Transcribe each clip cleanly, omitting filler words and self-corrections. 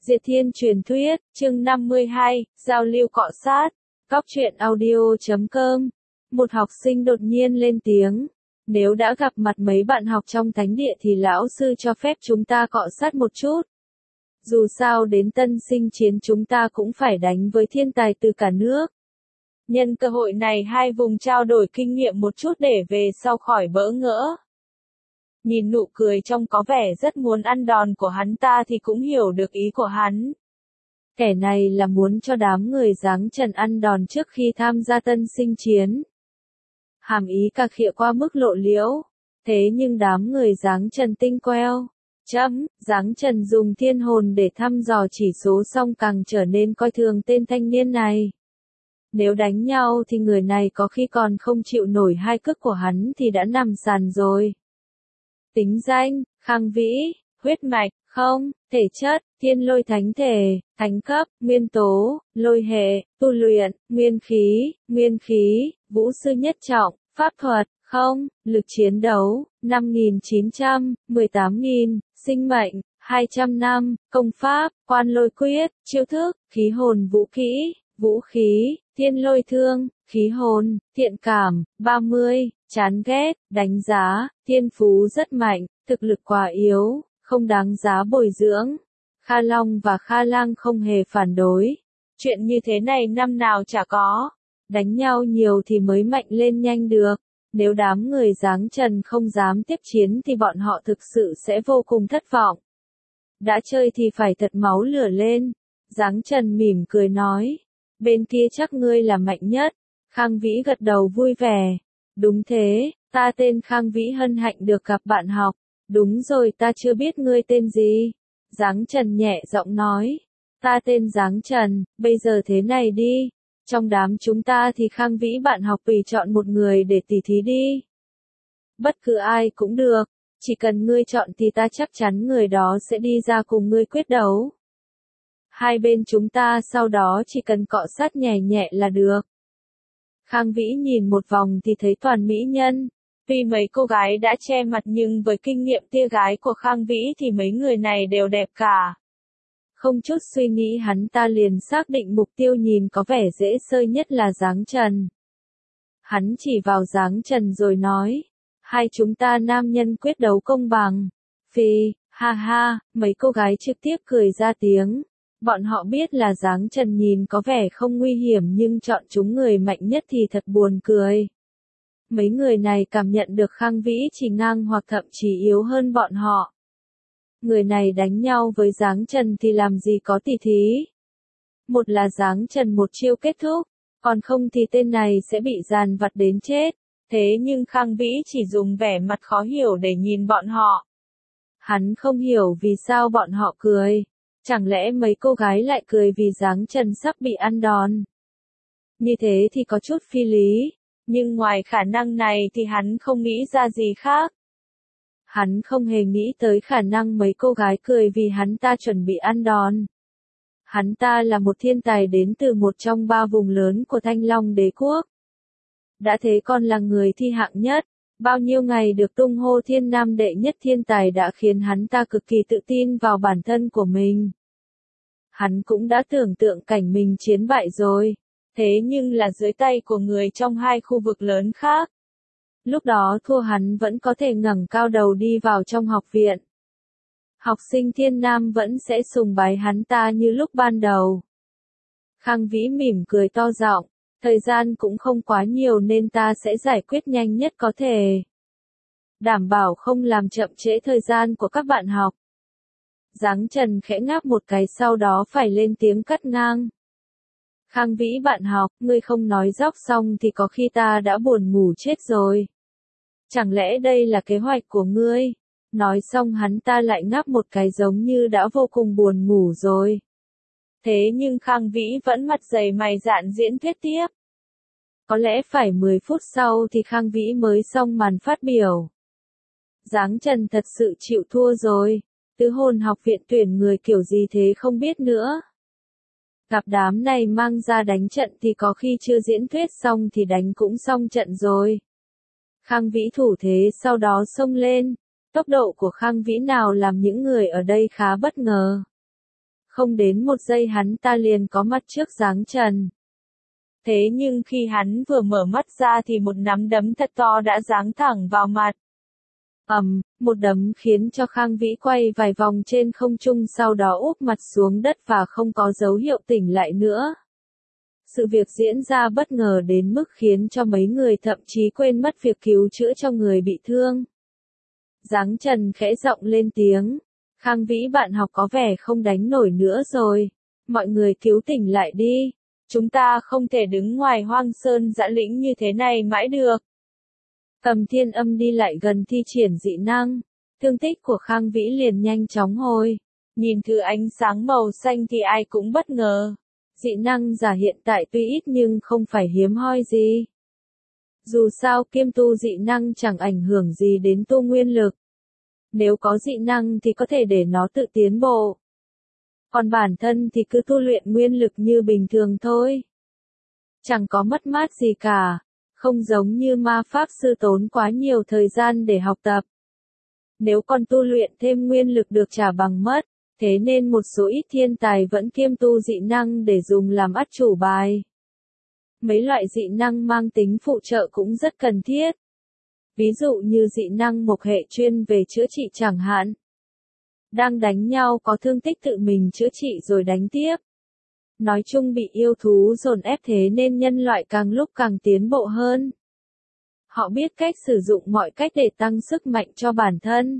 Diệt Thiên truyền thuyết, chương 52, giao lưu cọ sát. Góc truyện audio.com. Một học sinh đột nhiên lên tiếng. Nếu đã gặp mặt mấy bạn học trong thánh địa thì lão sư cho phép chúng ta cọ sát một chút. Dù sao đến tân sinh chiến chúng ta cũng phải đánh với thiên tài từ cả nước. Nhân cơ hội này hai vùng trao đổi kinh nghiệm một chút để về sau khỏi bỡ ngỡ. Nhìn nụ cười trông có vẻ rất muốn ăn đòn của hắn ta thì cũng hiểu được ý của hắn. Kẻ này là muốn cho đám người giáng trần ăn đòn trước khi tham gia tân sinh chiến. Hàm ý cà khịa qua mức lộ liễu. Thế nhưng đám người giáng trần tinh queo. Giáng trần dùng thiên hồn để thăm dò chỉ số xong càng trở nên coi thường tên thanh niên này. Nếu đánh nhau thì người này có khi còn không chịu nổi hai cước của hắn thì đã nằm sàn rồi. Tính danh, Khang Vĩ, huyết mạch, không, thể chất, thiên lôi thánh thể, thánh cấp, nguyên tố, lôi hệ, tu luyện, nguyên khí, vũ sư nhất trọng, pháp thuật, không, lực chiến đấu, 5.900, 18.000, sinh mệnh, 200 năm, công pháp, quan lôi quyết, chiêu thức, khí hồn vũ kỹ, vũ khí, thiên lôi thương, khí hồn, thiện cảm, 30, chán ghét, đánh giá, thiên phú rất mạnh, thực lực quá yếu, không đáng giá bồi dưỡng. Kha Long và Kha Lang không hề phản đối. Chuyện như thế này năm nào chả có. Đánh nhau nhiều thì mới mạnh lên nhanh được. Nếu đám người giáng trần không dám tiếp chiến thì bọn họ thực sự sẽ vô cùng thất vọng. Đã chơi thì phải thật máu lửa lên. Giáng trần mỉm cười nói. Bên kia chắc ngươi là mạnh nhất. Khang Vĩ gật đầu vui vẻ. Đúng thế, ta tên Khang Vĩ hân hạnh được gặp bạn học. Đúng rồi, ta chưa biết ngươi tên gì. Giáng Trần nhẹ giọng nói. Ta tên Giáng Trần, bây giờ thế này đi. Trong đám chúng ta thì Khang Vĩ bạn học tùy chọn một người để tỉ thí đi. Bất cứ ai cũng được, chỉ cần ngươi chọn thì ta chắc chắn người đó sẽ đi ra cùng ngươi quyết đấu. Hai bên chúng ta sau đó chỉ cần cọ sát nhẹ nhẹ là được. Khang Vĩ nhìn một vòng thì thấy toàn mỹ nhân. Tuy mấy cô gái đã che mặt nhưng với kinh nghiệm tia gái của Khang Vĩ thì mấy người này đều đẹp cả. Không chút suy nghĩ hắn ta liền xác định mục tiêu nhìn có vẻ dễ sơi nhất là Giáng Trần. Hắn chỉ vào Giáng Trần rồi nói. Hai chúng ta nam nhân quyết đấu công bằng. Phi, ha ha, mấy cô gái trực tiếp cười ra tiếng. Bọn họ biết là Giáng Trần nhìn có vẻ không nguy hiểm nhưng chọn chúng người mạnh nhất thì thật buồn cười. Mấy người này cảm nhận được Khang Vĩ chỉ ngang hoặc thậm chí yếu hơn bọn họ. Người này đánh nhau với Giáng Trần thì làm gì có tỉ thí. Một là Giáng Trần một chiêu kết thúc, còn không thì tên này sẽ bị dàn vặt đến chết. Thế nhưng Khang Vĩ chỉ dùng vẻ mặt khó hiểu để nhìn bọn họ. Hắn không hiểu vì sao bọn họ cười. Chẳng lẽ mấy cô gái lại cười vì Giáng Trần sắp bị ăn đòn. Như thế thì có chút phi lý. Nhưng ngoài khả năng này thì hắn không nghĩ ra gì khác. Hắn không hề nghĩ tới khả năng mấy cô gái cười vì hắn ta chuẩn bị ăn đòn. Hắn ta là một thiên tài đến từ một trong ba vùng lớn của Thanh Long đế quốc. Đã thế còn là người thi hạng nhất. Bao nhiêu ngày được tung hô thiên nam đệ nhất thiên tài đã khiến hắn ta cực kỳ tự tin vào bản thân của mình. Hắn cũng đã tưởng tượng cảnh mình chiến bại rồi. Thế nhưng là dưới tay của người trong hai khu vực lớn khác. Lúc đó thua hắn vẫn có thể ngẩng cao đầu đi vào trong học viện. Học sinh thiên nam vẫn sẽ sùng bái hắn ta như lúc ban đầu. Khang Vĩ mỉm cười to giọng. Thời gian cũng không quá nhiều nên ta sẽ giải quyết nhanh nhất có thể. Đảm bảo không làm chậm trễ thời gian của các bạn học. Giáng Trần khẽ ngáp một cái sau đó phải lên tiếng cắt ngang. Khang Vĩ bạn học, ngươi không nói dóc xong thì có khi ta đã buồn ngủ chết rồi. Chẳng lẽ đây là kế hoạch của ngươi? Nói xong hắn ta lại ngáp một cái giống như đã vô cùng buồn ngủ rồi. Thế nhưng Khang Vĩ vẫn mặt dày mày dạn diễn thuyết tiếp. Có lẽ phải 10 phút sau thì Khang Vĩ mới xong màn phát biểu. Giáng Trần thật sự chịu thua rồi. Tứ hồn học viện tuyển người kiểu gì thế không biết nữa. Gặp đám này mang ra đánh trận thì có khi chưa diễn thuyết xong thì đánh cũng xong trận rồi. Khang Vĩ thủ thế sau đó xông lên. Tốc độ của Khang Vĩ nào làm những người ở đây khá bất ngờ. Không đến một giây hắn ta liền có mặt trước Giáng Trần. Thế nhưng khi hắn vừa mở mắt ra thì một nắm đấm thật to đã giáng thẳng vào mặt. Một đấm khiến cho Khang Vĩ quay vài vòng trên không trung sau đó úp mặt xuống đất và không có dấu hiệu tỉnh lại nữa. Sự việc diễn ra bất ngờ đến mức khiến cho mấy người thậm chí quên mất việc cứu chữa cho người bị thương. Giáng Trần khẽ giọng lên tiếng. Khang Vĩ bạn học có vẻ không đánh nổi nữa rồi. Mọi người cứu tỉnh lại đi. Chúng ta không thể đứng ngoài hoang sơn dã lĩnh như thế này mãi được. Tầm Thiên Âm đi lại gần thi triển dị năng. Thương tích của Khang Vĩ liền nhanh chóng hồi. Nhìn thứ ánh sáng màu xanh thì ai cũng bất ngờ. Dị năng giả hiện tại tuy ít nhưng không phải hiếm hoi gì. Dù sao kiêm tu dị năng chẳng ảnh hưởng gì đến tu nguyên lực. Nếu có dị năng thì có thể để nó tự tiến bộ. Còn bản thân thì cứ tu luyện nguyên lực như bình thường thôi. Chẳng có mất mát gì cả. Không giống như ma pháp sư tốn quá nhiều thời gian để học tập. Nếu còn tu luyện thêm nguyên lực được trả bằng mất, thế nên một số ít thiên tài vẫn kiêm tu dị năng để dùng làm át chủ bài. Mấy loại dị năng mang tính phụ trợ cũng rất cần thiết. Ví dụ như dị năng mộc hệ chuyên về chữa trị chẳng hạn. Đang đánh nhau có thương tích tự mình chữa trị rồi đánh tiếp. Nói chung bị yêu thú dồn ép thế nên nhân loại càng lúc càng tiến bộ hơn. Họ biết cách sử dụng mọi cách để tăng sức mạnh cho bản thân.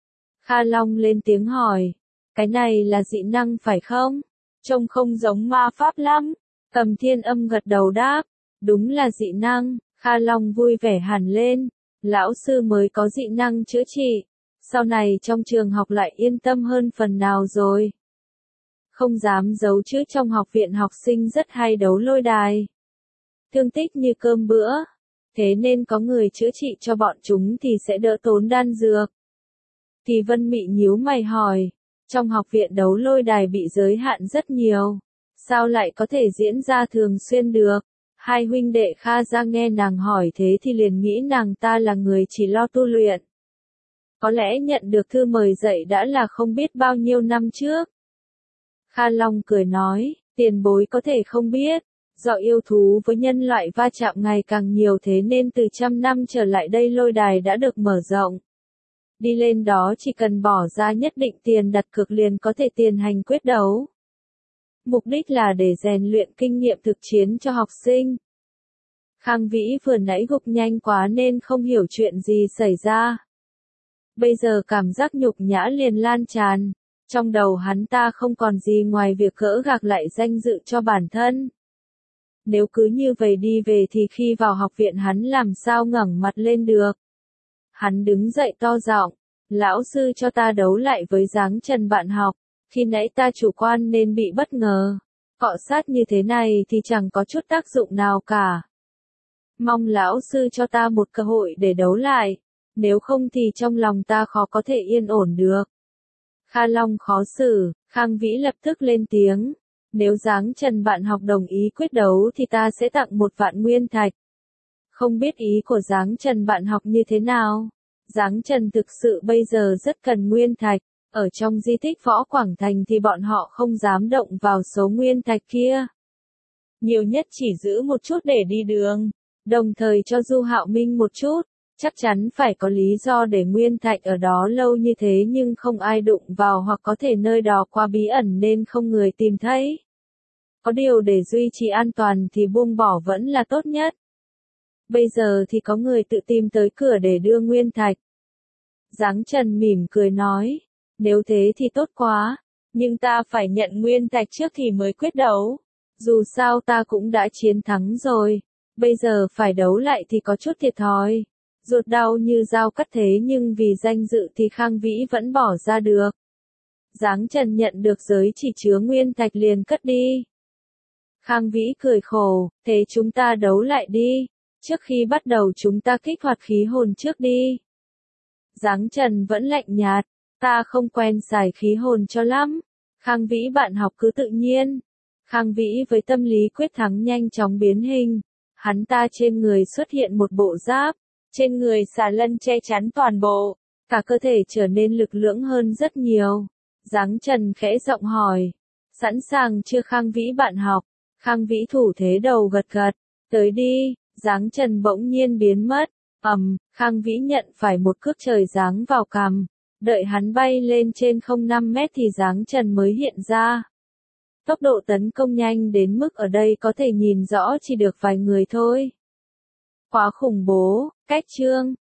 Kha Long lên tiếng hỏi. Cái này là dị năng phải không? Trông không giống ma pháp lắm. Tầm Thiên Âm gật đầu đáp. Đúng là dị năng. Kha Long vui vẻ hẳn lên. Lão sư mới có dị năng chữa trị. Sau này trong trường học lại yên tâm hơn phần nào rồi. Không dám giấu chứ trong học viện học sinh rất hay đấu lôi đài. Thương tích như cơm bữa. Thế nên có người chữa trị cho bọn chúng thì sẽ đỡ tốn đan dược. Thì Vân Mị nhíu mày hỏi. Trong học viện đấu lôi đài bị giới hạn rất nhiều. Sao lại có thể diễn ra thường xuyên được? Hai huynh đệ Kha ra nghe nàng hỏi thế thì liền nghĩ nàng ta là người chỉ lo tu luyện. Có lẽ nhận được thư mời dạy đã là không biết bao nhiêu năm trước. Kha Long cười nói, tiền bối có thể không biết. Do yêu thú với nhân loại va chạm ngày càng nhiều thế nên từ trăm năm trở lại đây lôi đài đã được mở rộng. Đi lên đó chỉ cần bỏ ra nhất định tiền đặt cược liền có thể tiến hành quyết đấu. Mục đích là để rèn luyện kinh nghiệm thực chiến cho học sinh. Khang Vĩ vừa nãy gục nhanh quá nên không hiểu chuyện gì xảy ra. Bây giờ cảm giác nhục nhã liền lan tràn. Trong đầu hắn ta không còn gì ngoài việc gỡ gạc lại danh dự cho bản thân. Nếu cứ như vậy đi về thì khi vào học viện hắn làm sao ngẩng mặt lên được. Hắn đứng dậy to giọng, lão sư cho ta đấu lại với Giáng Trần bạn học, khi nãy ta chủ quan nên bị bất ngờ. Cọ sát như thế này thì chẳng có chút tác dụng nào cả. Mong lão sư cho ta một cơ hội để đấu lại, nếu không thì trong lòng ta khó có thể yên ổn được. Kha Long khó xử, Khang Vĩ lập tức lên tiếng. Nếu Giáng Trần bạn học đồng ý quyết đấu thì ta sẽ tặng 1.000.000 nguyên thạch. Không biết ý của Giáng Trần bạn học như thế nào? Giáng Trần thực sự bây giờ rất cần nguyên thạch. Ở trong di tích Võ Quảng Thành thì bọn họ không dám động vào số nguyên thạch kia. Nhiều nhất chỉ giữ một chút để đi đường. Đồng thời cho Du Hạo Minh một chút. Chắc chắn phải có lý do để nguyên thạch ở đó lâu như thế nhưng không ai đụng vào hoặc có thể nơi đó quá bí ẩn nên không người tìm thấy. Có điều để duy trì an toàn thì buông bỏ vẫn là tốt nhất. Bây giờ thì có người tự tìm tới cửa để đưa nguyên thạch. Giáng Trần mỉm cười nói, nếu thế thì tốt quá, nhưng ta phải nhận nguyên thạch trước thì mới quyết đấu. Dù sao ta cũng đã chiến thắng rồi, bây giờ phải đấu lại thì có chút thiệt thòi. Ruột đau như dao cắt thế nhưng vì danh dự thì Khang Vĩ vẫn bỏ ra được. Giáng Trần nhận được giới chỉ chứa nguyên thạch liền cất đi. Khang Vĩ cười khổ, thế chúng ta đấu lại đi. Trước khi bắt đầu chúng ta kích hoạt khí hồn trước đi. Giáng Trần vẫn lạnh nhạt, ta không quen xài khí hồn cho lắm. Khang Vĩ bạn học cứ tự nhiên. Khang Vĩ với tâm lý quyết thắng nhanh chóng biến hình. Hắn ta trên người xuất hiện một bộ giáp. Trên người xà lân che chắn toàn bộ, cả cơ thể trở nên lực lưỡng hơn rất nhiều. Giáng Trần khẽ giọng hỏi, Sẵn sàng chưa Khang Vĩ bạn học? Khang Vĩ thủ thế đầu gật gật. Tới đi, Giáng Trần bỗng nhiên biến mất. Khang Vĩ nhận phải một cước trời giáng vào cằm. Đợi hắn bay lên trên không 5 mét thì Giáng Trần mới hiện ra. Tốc độ tấn công nhanh đến mức ở đây có thể nhìn rõ chỉ được vài người thôi. Quá khủng bố, cách chương.